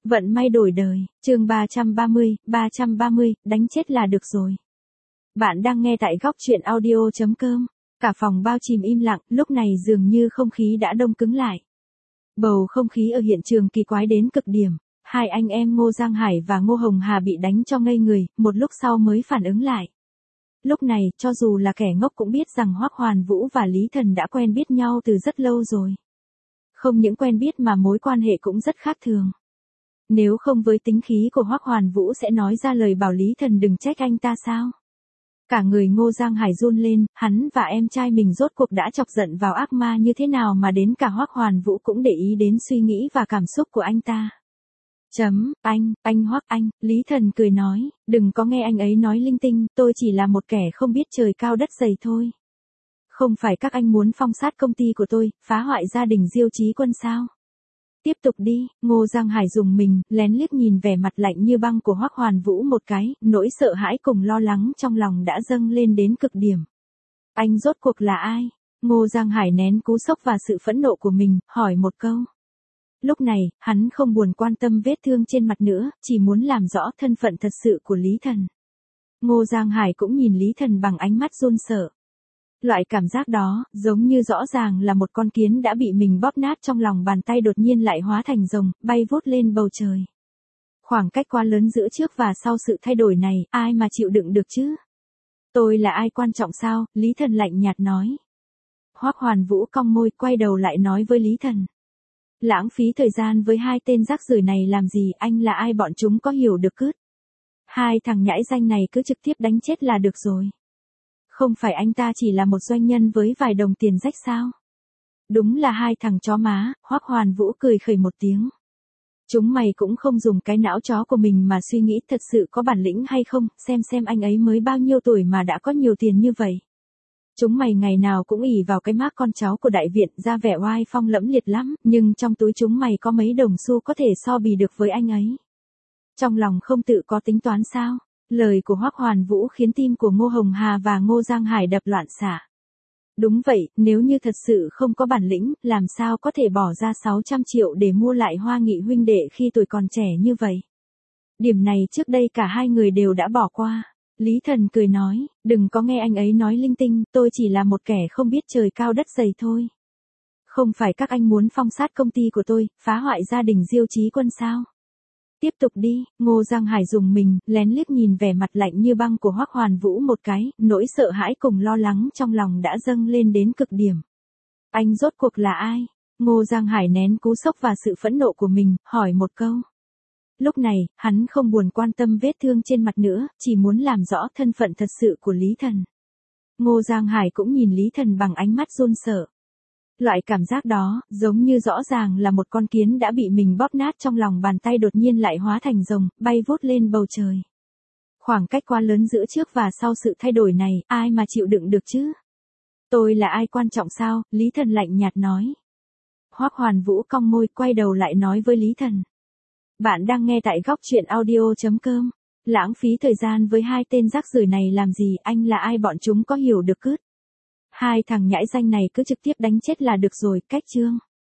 Vận may đổi đời, chương 330, đánh chết là được rồi. Bạn đang nghe tại góc truyện audio.com. Cả phòng bao trùm im lặng, lúc này dường như không khí đã đông cứng lại. Bầu không khí ở hiện trường kỳ quái đến cực điểm. Hai anh em Ngô Giang Hải và Ngô Hồng Hà bị đánh cho ngây người, một lúc sau mới phản ứng lại. Lúc này, cho dù là kẻ ngốc cũng biết rằng Hoắc Hoàn Vũ và Lý Thần đã quen biết nhau từ rất lâu rồi. Không những quen biết mà mối quan hệ cũng rất khác thường. Nếu không với tính khí của Hoắc Hoàn Vũ sẽ nói ra lời bảo Lý Thần đừng trách anh ta sao? Cả người Ngô Giang Hải run lên, hắn và em trai mình rốt cuộc đã chọc giận vào ác ma như thế nào mà đến cả Hoắc Hoàn Vũ cũng để ý đến suy nghĩ và cảm xúc của anh ta. Anh Hoắc anh, Lý Thần cười nói, đừng có nghe anh ấy nói linh tinh, tôi chỉ là một kẻ không biết trời cao đất dày thôi. Không phải các anh muốn phong sát công ty của tôi, phá hoại gia đình Diêu Chí Quân sao? Tiếp tục đi, Ngô Giang Hải dùng mình, lén liếc nhìn vẻ mặt lạnh như băng của Hoắc Hoàn Vũ một cái, nỗi sợ hãi cùng lo lắng trong lòng đã dâng lên đến cực điểm. Anh rốt cuộc là ai? Ngô Giang Hải nén cú sốc và sự phẫn nộ của mình, hỏi một câu. Lúc này, hắn không buồn quan tâm vết thương trên mặt nữa, chỉ muốn làm rõ thân phận thật sự của Lý Thần. Ngô Giang Hải cũng nhìn Lý Thần bằng ánh mắt run sợ. Loại cảm giác đó, giống như rõ ràng là một con kiến đã bị mình bóp nát trong lòng bàn tay đột nhiên lại hóa thành rồng, bay vút lên bầu trời. Khoảng cách quá lớn giữa trước và sau sự thay đổi này, ai mà chịu đựng được chứ? Tôi là ai quan trọng sao? Lý Thần lạnh nhạt nói. Hoắc Hoàn Vũ cong môi quay đầu lại nói với Lý Thần. Lãng phí thời gian với hai tên rác rưởi này làm gì, anh là ai bọn chúng có hiểu được cứt. Hai thằng nhãi danh này cứ trực tiếp đánh chết là được rồi. Không phải anh ta chỉ là một doanh nhân với vài đồng tiền rách sao? Đúng là hai thằng chó má, Hoắc Hoàn Vũ cười khẩy một tiếng. Chúng mày cũng không dùng cái não chó của mình mà suy nghĩ thật sự có bản lĩnh hay không, xem anh ấy mới bao nhiêu tuổi mà đã có nhiều tiền như vậy. Chúng mày ngày nào cũng ỷ vào cái mác con cháu của đại viện ra vẻ oai phong lẫm liệt lắm, nhưng trong túi chúng mày có mấy đồng xu có thể so bì được với anh ấy. Trong lòng không tự có tính toán sao? Lời của Hoắc Hoàn Vũ khiến tim của Ngô Hồng Hà và Ngô Giang Hải đập loạn xạ. Đúng vậy, nếu như thật sự không có bản lĩnh, làm sao có thể bỏ ra 600 triệu để mua lại Hoa Nghị huynh đệ khi tuổi còn trẻ như vậy? Điểm này trước đây cả hai người đều đã bỏ qua. Lý Thần cười nói, đừng có nghe anh ấy nói linh tinh, tôi chỉ là một kẻ không biết trời cao đất dày thôi. Không phải các anh muốn phong sát công ty của tôi, phá hoại gia đình Diêu Chí Quân sao? Tiếp tục đi, Ngô Giang Hải dùng mình, lén liếc nhìn vẻ mặt lạnh như băng của Hoắc Hoàn Vũ một cái, nỗi sợ hãi cùng lo lắng trong lòng đã dâng lên đến cực điểm. Anh rốt cuộc là ai? Ngô Giang Hải nén cú sốc và sự phẫn nộ của mình, hỏi một câu. Lúc này, hắn không buồn quan tâm vết thương trên mặt nữa, chỉ muốn làm rõ thân phận thật sự của Lý Thần. Ngô Giang Hải cũng nhìn Lý Thần bằng ánh mắt run sợ. Loại cảm giác đó, giống như rõ ràng là một con kiến đã bị mình bóp nát trong lòng bàn tay đột nhiên lại hóa thành rồng, bay vút lên bầu trời. Khoảng cách quá lớn giữa trước và sau sự thay đổi này, ai mà chịu đựng được chứ? Tôi là ai quan trọng sao? Lý Thần lạnh nhạt nói. Hoắc Hoàn Vũ cong môi quay đầu lại nói với Lý Thần. Bạn đang nghe tại góc truyện audio.com. Lãng phí thời gian với hai tên rác rưởi này làm gì, anh là ai bọn chúng có hiểu được cứt. Hai thằng nhãi danh này cứ trực tiếp đánh chết là được rồi, cách chương.